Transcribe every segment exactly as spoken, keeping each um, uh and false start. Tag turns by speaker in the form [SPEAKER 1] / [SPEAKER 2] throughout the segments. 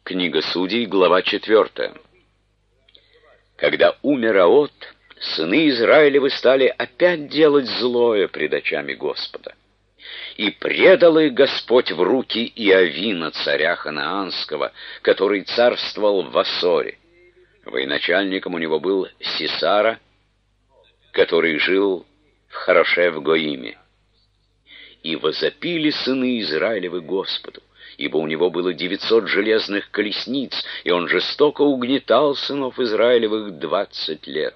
[SPEAKER 1] Книга Судей, глава четвертая. Когда умер Аот, сыны Израилевы стали опять делать злое пред очами Господа. И предал их Господь в руки Иовина, царя Ханаанского, который царствовал в Ассоре. Военачальником у него был Сисара, который жил в Хорошев-Гоиме. И возопили сыны Израилевы Господу, ибо у него было девятьсот железных колесниц, и он жестоко угнетал сынов Израилевых двадцать лет.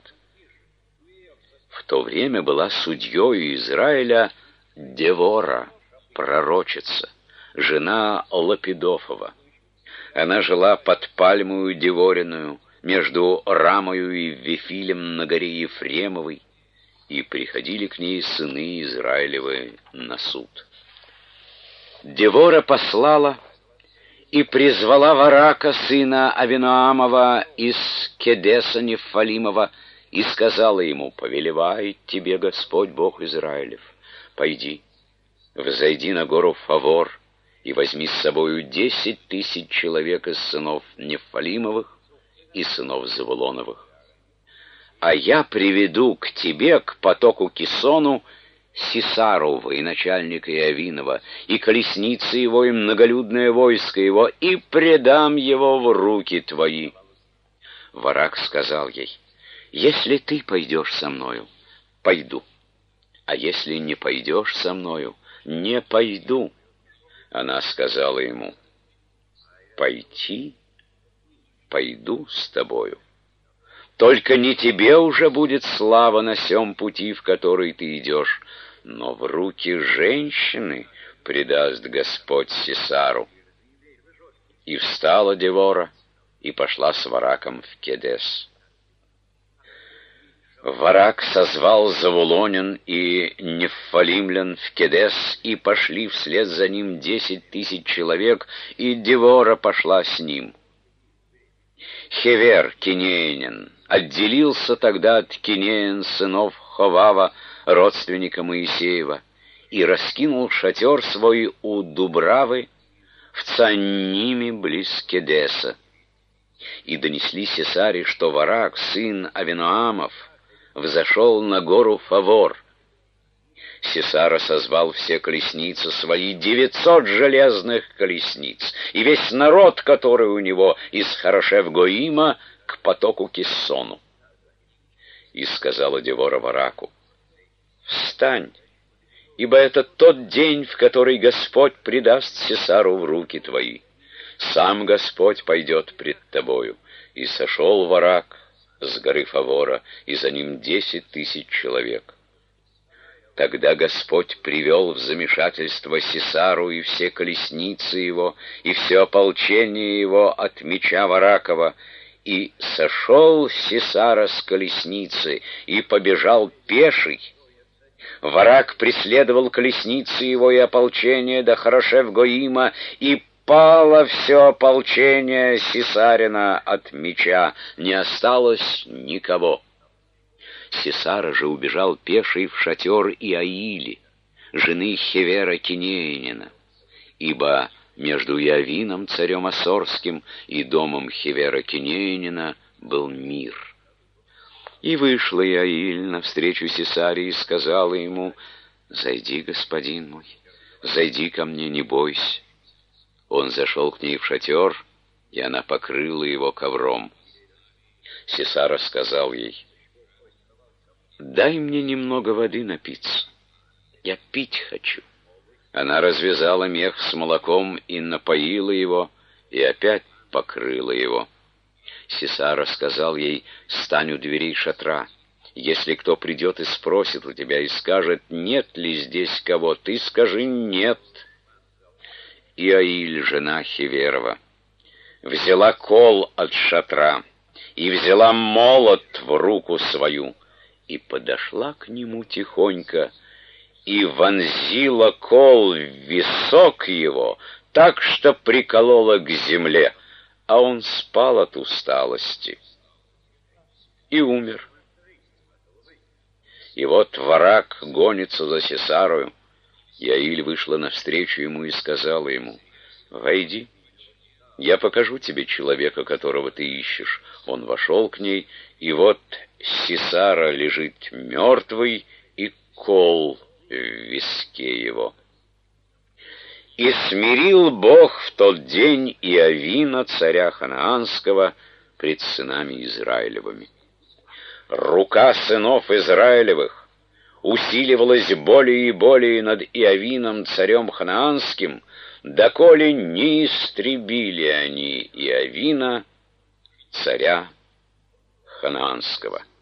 [SPEAKER 1] В то время была судьей Израиля Девора, пророчица, жена Лапидофова. Она жила под пальмою Девориную, между Рамою и Вифилем на горе Ефремовой, и приходили к ней сыны Израилевы на суд. Девора послала и призвала Варака, сына Авиноамова, из Кедеса Нефалимова, и сказала ему: «Повелевает тебе Господь Бог Израилев, пойди, взойди на гору Фавор и возьми с собою десять тысяч человек из сынов Нефалимовых и сынов Завулоновых. А я приведу к тебе, к потоку Кисону, Сисару, военачальника Иовинова, и колесницы его, и многолюдное войско его, и предам его в руки твои». Варак сказал ей: «Если ты пойдешь со мною, пойду, а если не пойдешь со мною, не пойду». Она сказала ему: «Пойти, пойду с тобою. Только не тебе уже будет слава на сем пути, в который ты идешь, но в руки женщины предаст Господь Сисару». И встала Девора и пошла с Вараком в Кедес. Варак созвал Завулонин и Нефалимлян в Кедес, и пошли вслед за ним десять тысяч человек, и Девора пошла с ним. Хевер, кинеянин, отделился тогда от кинеян сынов Ховава, родственника Моисеева, и раскинул шатер свой у Дубравы в Цанниме близ Кедеса. И донесли Сисаре, что Варак, сын Авиноамов, взошел на гору Фавор. Сисара созвал все колесницы свои, девятьсот железных колесниц, и весь народ, который у него из Хорошев-Гоима к потоку Киссону. И сказала Девора Вараку: «Встань, ибо это тот день, в который Господь предаст Сисару в руки твои. Сам Господь пойдет пред тобою». И сошел Варак с горы Фавора, и за ним десять тысяч человек. Тогда Господь привел в замешательство Сисару и все колесницы его, и все ополчение его от меча Варакова, и сошел Сисара с колесницы и побежал пеший. Варак преследовал колесницы его и ополчение до Хорошев-Гоима, и пало все ополчение Сисарина от меча, не осталось никого. Сисара же убежал пеший в шатер Иаили, жены Хевера Кинеянина, ибо между Иовином, царем Ассорским, и домом Хевера Кинеянина был мир. И вышла Иаиль навстречу Сисаре и сказала ему: «Зайди, господин мой, зайди ко мне, не бойся». Он зашел к ней в шатер, и она покрыла его ковром. Сисара сказал ей: «Дай мне немного воды напиться, я пить хочу». Она развязала мех с молоком и напоила его, и опять покрыла его. Сисара сказал ей: «Стань у дверей шатра. Если кто придет и спросит у тебя и скажет: нет ли здесь кого, ты скажи: нет». Иаиль, жена Хеверова, взяла кол от шатра и взяла молот в руку свою, и подошла к нему тихонько, и вонзила кол в висок его, так что приколола к земле, а он спал от усталости и умер. И вот Варак гонится за Сисарою. Иаиль вышла навстречу ему и сказала ему: «Войди, Я покажу тебе человека, которого ты ищешь». Он вошел к ней, и вот Сисара лежит мертвый, и кол в виске его. «И смирил Бог в тот день Иовина, царя Ханаанского, пред сынами Израилевыми. Рука сынов Израилевых усиливалась более и более над Иовином, царем Ханаанским, доколе не истребили они Иовина, царя Ханаанского».